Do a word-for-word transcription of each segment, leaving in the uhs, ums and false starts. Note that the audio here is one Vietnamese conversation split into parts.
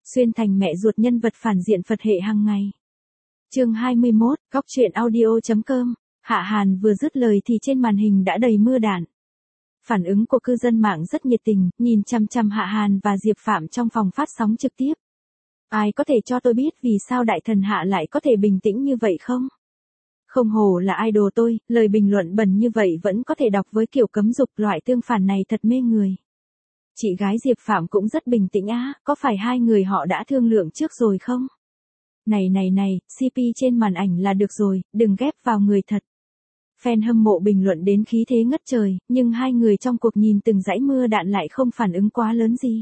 Xuyên thành mẹ ruột nhân vật phản diện Phật hệ hàng ngày. Chương hai mươi mốt, góc truyện audio.com. Hạ Hàn vừa dứt lời thì trên màn hình đã đầy mưa đạn. Phản ứng của cư dân mạng rất nhiệt tình, nhìn chằm chằm Hạ Hàn và Diệp Phạm trong phòng phát sóng trực tiếp. Ai có thể cho tôi biết vì sao đại thần Hạ lại có thể bình tĩnh như vậy không? Không hổ là idol tôi, lời bình luận bẩn như vậy vẫn có thể đọc với kiểu cấm dục, loại tương phản này thật mê người. Chị gái Diệp Phạm cũng rất bình tĩnh á, có phải hai người họ đã thương lượng trước rồi không? Này này này, xê pê trên màn ảnh là được rồi, đừng ghép vào người thật. Fan hâm mộ bình luận đến khí thế ngất trời, nhưng hai người trong cuộc nhìn từng dãy mưa đạn lại không phản ứng quá lớn gì.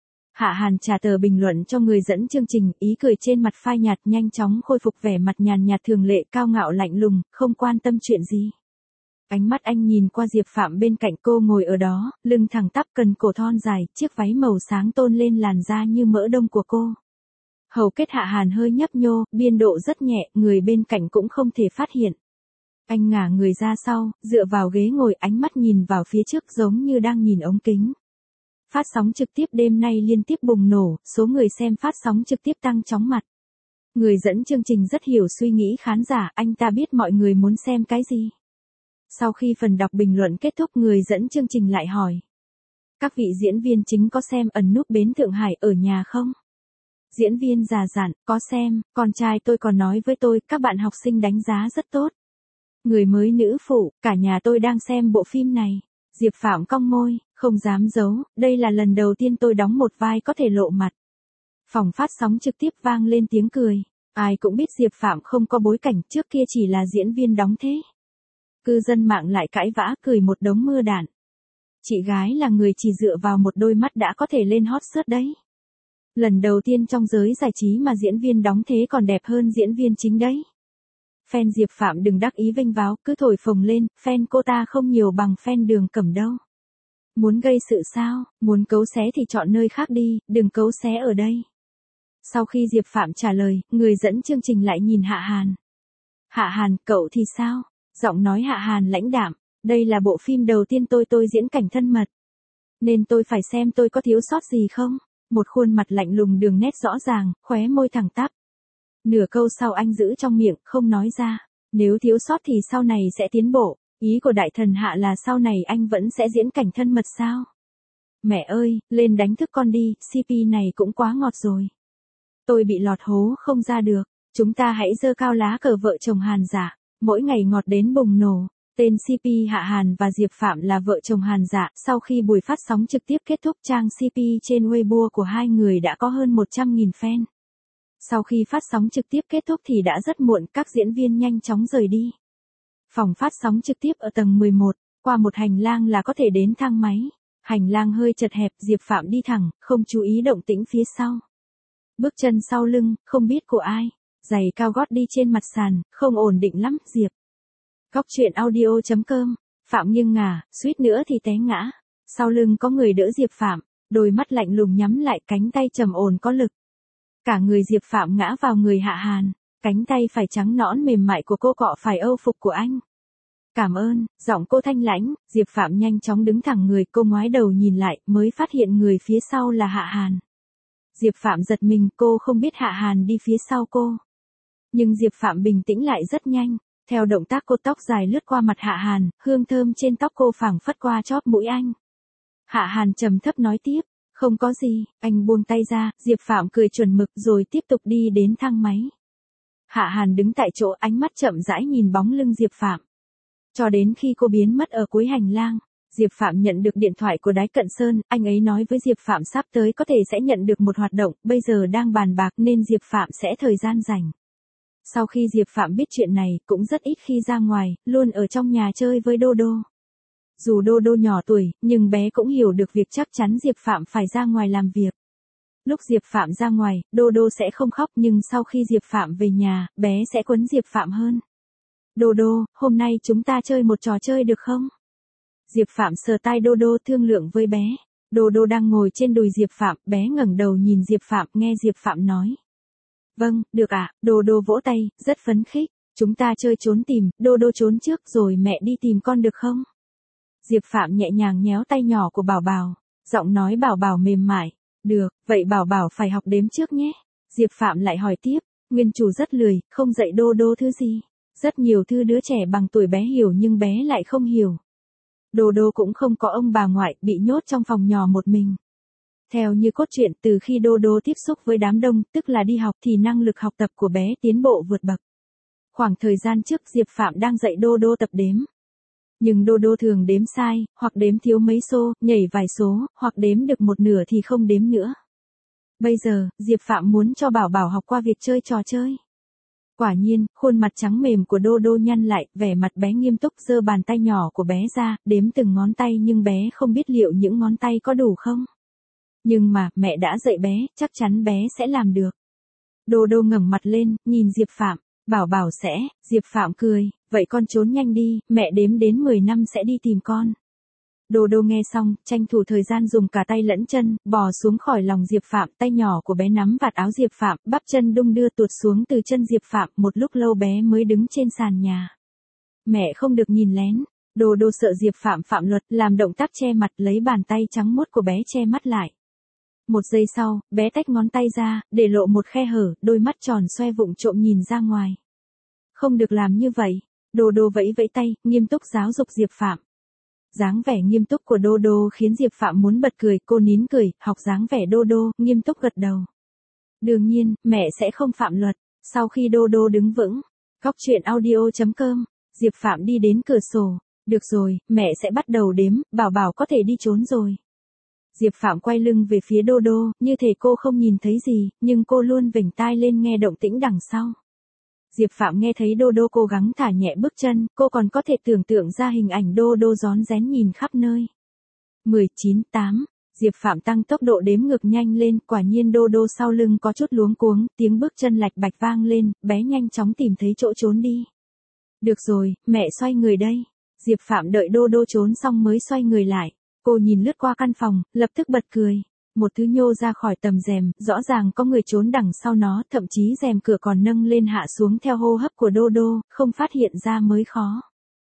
Hạ Hàn trả tờ bình luận cho người dẫn chương trình, ý cười trên mặt phai nhạt, nhanh chóng khôi phục vẻ mặt nhàn nhạt thường lệ, cao ngạo lạnh lùng, không quan tâm chuyện gì. Ánh mắt anh nhìn qua Diệp Phạm bên cạnh cô ngồi ở đó, lưng thẳng tắp, cần cổ thon dài, chiếc váy màu sáng tôn lên làn da như mỡ đông của cô. Hầu kết Hạ Hàn hơi nhấp nhô, biên độ rất nhẹ, người bên cạnh cũng không thể phát hiện. Anh ngả người ra sau, dựa vào ghế ngồi, ánh mắt nhìn vào phía trước giống như đang nhìn ống kính. Phát sóng trực tiếp đêm nay liên tiếp bùng nổ, số người xem phát sóng trực tiếp tăng chóng mặt. Người dẫn chương trình rất hiểu suy nghĩ khán giả, anh ta biết mọi người muốn xem cái gì. Sau khi phần đọc bình luận kết thúc, người dẫn chương trình lại hỏi. Các vị diễn viên chính có xem Ẩn Núp Bến Thượng Hải ở nhà không? Diễn viên già dặn, có xem, con trai tôi còn nói với tôi, các bạn học sinh đánh giá rất tốt. Người mới nữ phụ, cả nhà tôi đang xem bộ phim này. Diệp Phạm cong môi, không dám giấu, đây là lần đầu tiên tôi đóng một vai có thể lộ mặt. Phòng phát sóng trực tiếp vang lên tiếng cười. Ai cũng biết Diệp Phạm không có bối cảnh, trước kia chỉ là diễn viên đóng thế. Cư dân mạng lại cãi vã, cười một đống mưa đạn. Chị gái là người chỉ dựa vào một đôi mắt đã có thể lên hot search đấy. Lần đầu tiên trong giới giải trí mà diễn viên đóng thế còn đẹp hơn diễn viên chính đấy. Fan Diệp Phạm đừng đắc ý vênh váo, cứ thổi phồng lên, fan cô ta không nhiều bằng fan Đường Cẩm đâu. Muốn gây sự sao, muốn cấu xé thì chọn nơi khác đi, đừng cấu xé ở đây. Sau khi Diệp Phạm trả lời, người dẫn chương trình lại nhìn Hạ Hàn. Hạ Hàn, cậu thì sao? Giọng nói Hạ Hàn lãnh đạm, đây là bộ phim đầu tiên tôi tôi diễn cảnh thân mật. Nên tôi phải xem tôi có thiếu sót gì không? Một khuôn mặt lạnh lùng, đường nét rõ ràng, khóe môi thẳng tắp. Nửa câu sau anh giữ trong miệng, không nói ra. Nếu thiếu sót thì sau này sẽ tiến bộ. Ý của đại thần Hạ là sau này anh vẫn sẽ diễn cảnh thân mật sao? Mẹ ơi, lên đánh thức con đi, xê pê này cũng quá ngọt rồi. Tôi bị lọt hố không ra được. Chúng ta hãy giơ cao lá cờ vợ chồng Hàn giả. Mỗi ngày ngọt đến bùng nổ. Tên xê pê Hạ Hàn và Diệp Phạm là vợ chồng Hàn dạ. Sau khi buổi phát sóng trực tiếp kết thúc, trang xê pê trên Weibo của hai người đã có hơn một trăm nghìn fan. Sau khi phát sóng trực tiếp kết thúc thì đã rất muộn, các diễn viên nhanh chóng rời đi. Phòng phát sóng trực tiếp ở tầng mười một, qua một hành lang là có thể đến thang máy. Hành lang hơi chật hẹp, Diệp Phạm đi thẳng, không chú ý động tĩnh phía sau. Bước chân sau lưng, không biết của ai. Giày cao gót đi trên mặt sàn, không ổn định lắm, Diệp. Góc truyện audio.com. Phạm nghiêng ngả, suýt nữa thì té ngã. Sau lưng có người đỡ Diệp Phạm, đôi mắt lạnh lùng nhắm lại, cánh tay trầm ổn có lực. Cả người Diệp Phạm ngã vào người Hạ Hàn, cánh tay phải trắng nõn mềm mại của cô cọ phải âu phục của anh. Cảm ơn, giọng cô thanh lãnh, Diệp Phạm nhanh chóng đứng thẳng người, cô ngoái đầu nhìn lại, mới phát hiện người phía sau là Hạ Hàn. Diệp Phạm giật mình, cô không biết Hạ Hàn đi phía sau cô. Nhưng Diệp Phạm bình tĩnh lại rất nhanh, theo động tác cô, tóc dài lướt qua mặt Hạ Hàn, hương thơm trên tóc cô phảng phất qua chóp mũi anh. Hạ Hàn trầm thấp nói tiếp. Không có gì, anh buông tay ra, Diệp Phạm cười chuẩn mực rồi tiếp tục đi đến thang máy. Hạ Hàn đứng tại chỗ, ánh mắt chậm rãi nhìn bóng lưng Diệp Phạm. Cho đến khi cô biến mất ở cuối hành lang, Diệp Phạm nhận được điện thoại của Đái Cận Sơn, anh ấy nói với Diệp Phạm sắp tới có thể sẽ nhận được một hoạt động, bây giờ đang bàn bạc nên Diệp Phạm sẽ thời gian rảnh. Sau khi Diệp Phạm biết chuyện này, cũng rất ít khi ra ngoài, luôn ở trong nhà chơi với Đô Đô. Dù Đô Đô nhỏ tuổi, nhưng bé cũng hiểu được việc chắc chắn Diệp Phạm phải ra ngoài làm việc. Lúc Diệp Phạm ra ngoài, Đô Đô sẽ không khóc, nhưng sau khi Diệp Phạm về nhà, bé sẽ quấn Diệp Phạm hơn. Đô Đô, hôm nay chúng ta chơi một trò chơi được không? Diệp Phạm sờ tai Đô Đô, thương lượng với bé. Đô Đô đang ngồi trên đùi Diệp Phạm, bé ngẩng đầu nhìn Diệp Phạm, nghe Diệp Phạm nói. Vâng, được ạ, à? Đô Đô vỗ tay, rất phấn khích. Chúng ta chơi trốn tìm, Đô Đô trốn trước rồi mẹ đi tìm con được không? Diệp Phạm nhẹ nhàng nhéo tay nhỏ của Bảo Bảo, giọng nói Bảo Bảo mềm mại. Được, vậy Bảo Bảo phải học đếm trước nhé. Diệp Phạm lại hỏi tiếp, nguyên chủ rất lười, không dạy Đô Đô thứ gì. Rất nhiều thứ đứa trẻ bằng tuổi bé hiểu nhưng bé lại không hiểu. Đô Đô cũng không có ông bà ngoại, bị nhốt trong phòng nhỏ một mình. Theo như cốt truyện, từ khi Đô Đô tiếp xúc với đám đông, tức là đi học thì năng lực học tập của bé tiến bộ vượt bậc. Khoảng thời gian trước Diệp Phạm đang dạy Đô Đô tập đếm. Nhưng Đô Đô thường đếm sai, hoặc đếm thiếu mấy số, nhảy vài số, hoặc đếm được một nửa thì không đếm nữa. Bây giờ, Diệp Phạm muốn cho Bảo Bảo học qua việc chơi trò chơi. Quả nhiên, khuôn mặt trắng mềm của Đô Đô nhăn lại, vẻ mặt bé nghiêm túc, giơ bàn tay nhỏ của bé ra, đếm từng ngón tay nhưng bé không biết liệu những ngón tay có đủ không. Nhưng mà, mẹ đã dạy bé, chắc chắn bé sẽ làm được. Đô Đô ngẩng mặt lên, nhìn Diệp Phạm, Bảo Bảo sẽ, Diệp Phạm cười, vậy con trốn nhanh đi, mẹ đếm đến mười năm sẽ đi tìm con. Đô Đô nghe xong, tranh thủ thời gian dùng cả tay lẫn chân, bò xuống khỏi lòng Diệp Phạm, tay nhỏ của bé nắm vạt áo Diệp Phạm, bắp chân đung đưa tuột xuống từ chân Diệp Phạm, một lúc lâu bé mới đứng trên sàn nhà. Mẹ không được nhìn lén, Đô Đô sợ Diệp Phạm phạm luật, làm động tác che mặt, lấy bàn tay trắng muốt của bé che mắt lại. Một giây sau, bé tách ngón tay ra, để lộ một khe hở, đôi mắt tròn xoe vụng trộm nhìn ra ngoài. Không được làm như vậy, Đô Đô vẫy vẫy tay, nghiêm túc giáo dục Diệp Phạm. Dáng vẻ nghiêm túc của Đô Đô khiến Diệp Phạm muốn bật cười, cô nín cười, học dáng vẻ Đô Đô, nghiêm túc gật đầu. Đương nhiên, mẹ sẽ không phạm luật. Sau khi Đô Đô đứng vững, Góc truyện audio chấm com, Diệp Phạm đi đến cửa sổ. Được rồi, mẹ sẽ bắt đầu đếm, Bảo Bảo có thể đi trốn rồi. Diệp Phạm quay lưng về phía Đô Đô, như thể cô không nhìn thấy gì, nhưng cô luôn vểnh tai lên nghe động tĩnh đằng sau. Diệp Phạm nghe thấy Đô Đô cố gắng thả nhẹ bước chân, cô còn có thể tưởng tượng ra hình ảnh Đô Đô rón rén nhìn khắp nơi. mười chín, tám, Diệp Phạm tăng tốc độ đếm ngược nhanh lên, quả nhiên Đô Đô sau lưng có chút luống cuống, tiếng bước chân lạch bạch vang lên, bé nhanh chóng tìm thấy chỗ trốn đi. Được rồi, mẹ xoay người đây. Diệp Phạm đợi Đô Đô trốn xong mới xoay người lại. Cô nhìn lướt qua căn phòng, lập tức bật cười. Một thứ nhô ra khỏi tầm rèm, rõ ràng có người trốn đằng sau nó, thậm chí rèm cửa còn nâng lên hạ xuống theo hô hấp của Đô Đô, không phát hiện ra mới khó.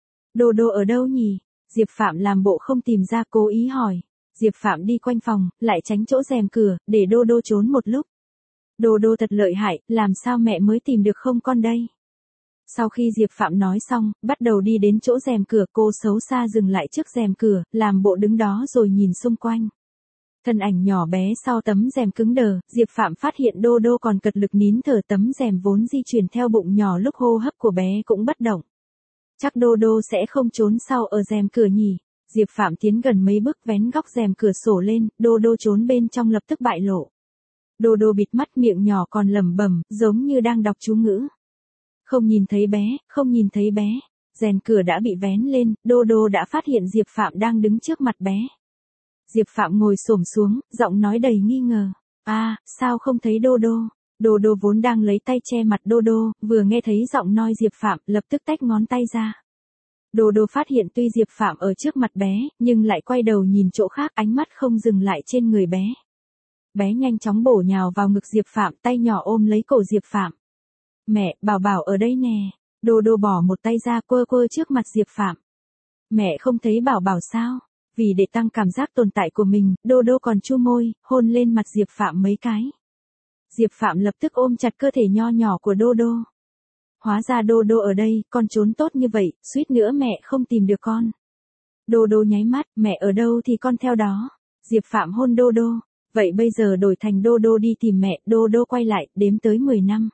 Đô Đô ở đâu nhỉ? Diệp Phạm làm bộ không tìm ra, cố ý hỏi. Diệp Phạm đi quanh phòng, lại tránh chỗ rèm cửa, để Đô Đô trốn một lúc. Đô Đô thật lợi hại, làm sao mẹ mới tìm được không con đây? Sau khi Diệp Phạm nói xong, bắt đầu đi đến chỗ rèm cửa, cô xấu xa dừng lại trước rèm cửa, làm bộ đứng đó rồi nhìn xung quanh. Thân ảnh nhỏ bé sau tấm rèm cứng đờ, Diệp Phạm phát hiện Đô Đô còn cật lực nín thở, tấm rèm vốn di chuyển theo bụng nhỏ lúc hô hấp của bé cũng bất động. Chắc Đô Đô sẽ không trốn sau ở rèm cửa nhỉ? Diệp Phạm tiến gần mấy bước vén góc rèm cửa sổ lên, Đô Đô trốn bên trong lập tức bại lộ. Đô Đô bịt mắt, miệng nhỏ còn lẩm bẩm, giống như đang đọc chú ngữ. Không nhìn thấy bé, không nhìn thấy bé. Rèm cửa đã bị vén lên, Đô Đô đã phát hiện Diệp Phạm đang đứng trước mặt bé. Diệp Phạm ngồi xổm xuống, giọng nói đầy nghi ngờ. A, à, sao không thấy Đô Đô? Đô Đô vốn đang lấy tay che mặt Đô Đô, vừa nghe thấy giọng nói Diệp Phạm, lập tức tách ngón tay ra. Đô Đô phát hiện tuy Diệp Phạm ở trước mặt bé, nhưng lại quay đầu nhìn chỗ khác, ánh mắt không dừng lại trên người bé. Bé nhanh chóng bổ nhào vào ngực Diệp Phạm, tay nhỏ ôm lấy cổ Diệp Phạm. Mẹ, Bảo Bảo ở đây nè. Đô Đô bỏ một tay ra, quơ quơ trước mặt Diệp Phạm. Mẹ không thấy Bảo Bảo sao? Vì để tăng cảm giác tồn tại của mình, Đô Đô còn chu môi, hôn lên mặt Diệp Phạm mấy cái. Diệp Phạm lập tức ôm chặt cơ thể nho nhỏ của Đô Đô. Hóa ra Đô Đô ở đây, con trốn tốt như vậy, suýt nữa mẹ không tìm được con. Đô Đô nháy mắt, mẹ ở đâu thì con theo đó. Diệp Phạm hôn Đô Đô. Vậy bây giờ đổi thành Đô Đô đi tìm mẹ, Đô Đô quay lại, đếm tới mười năm.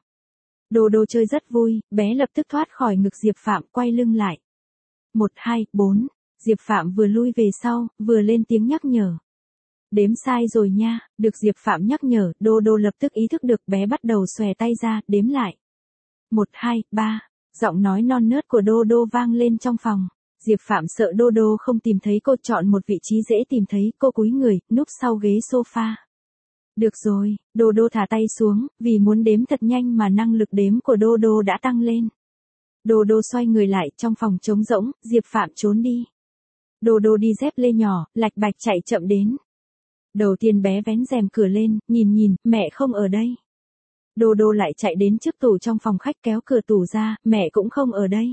Đô Đô chơi rất vui, bé lập tức thoát khỏi ngực Diệp Phạm, quay lưng lại. một, hai, bốn, Diệp Phạm vừa lui về sau, vừa lên tiếng nhắc nhở. Đếm sai rồi nha, được Diệp Phạm nhắc nhở, Đô Đô lập tức ý thức được, bé bắt đầu xòe tay ra, đếm lại. một, hai, ba, giọng nói non nớt của Đô Đô vang lên trong phòng. Diệp Phạm sợ Đô Đô không tìm thấy cô, chọn một vị trí dễ tìm thấy, cô cúi người, núp sau ghế sofa. Được rồi, Đô Đô thả tay xuống, vì muốn đếm thật nhanh mà năng lực đếm của Đô Đô đã tăng lên. Đô Đô xoay người lại, trong phòng trống rỗng, Diệp Phạm trốn đi. Đô Đô đi dép lê nhỏ, lạch bạch chạy chậm đến. Đầu tiên bé vén rèm cửa lên, nhìn nhìn, mẹ không ở đây. Đô Đô lại chạy đến trước tủ trong phòng khách, kéo cửa tủ ra, mẹ cũng không ở đây.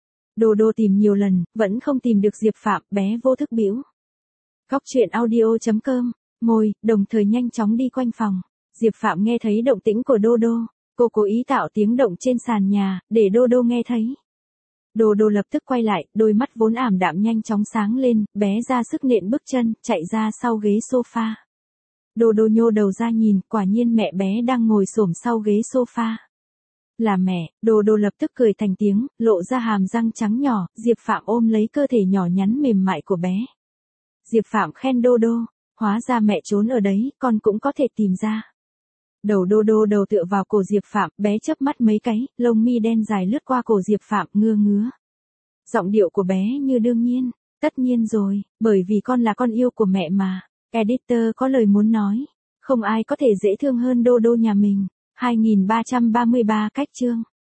Đô Đô tìm nhiều lần, vẫn không tìm được Diệp Phạm, bé vô thức bĩu. Góc truyện audio chấm com môi, đồng thời nhanh chóng đi quanh phòng. Diệp Phạm nghe thấy động tĩnh của Đô Đô. Cô cố ý tạo tiếng động trên sàn nhà, để Đô Đô nghe thấy. Đô Đô lập tức quay lại, đôi mắt vốn ảm đạm nhanh chóng sáng lên, bé ra sức nện bước chân, chạy ra sau ghế sofa. Đô Đô nhô đầu ra nhìn, quả nhiên mẹ bé đang ngồi xổm sau ghế sofa. Là mẹ, Đô Đô lập tức cười thành tiếng, lộ ra hàm răng trắng nhỏ, Diệp Phạm ôm lấy cơ thể nhỏ nhắn mềm mại của bé. Diệp Phạm khen Đô Đô, hóa ra mẹ trốn ở đấy, con cũng có thể tìm ra. Đầu Đô Đô đầu tựa vào cổ Diệp Phạm, bé chớp mắt mấy cái, lông mi đen dài lướt qua cổ Diệp Phạm, ngưa ngứa. Giọng điệu của bé như đương nhiên, tất nhiên rồi, bởi vì con là con yêu của mẹ mà. Editor có lời muốn nói, không ai có thể dễ thương hơn Đô Đô nhà mình. hai nghìn ba trăm ba mươi ba cách chương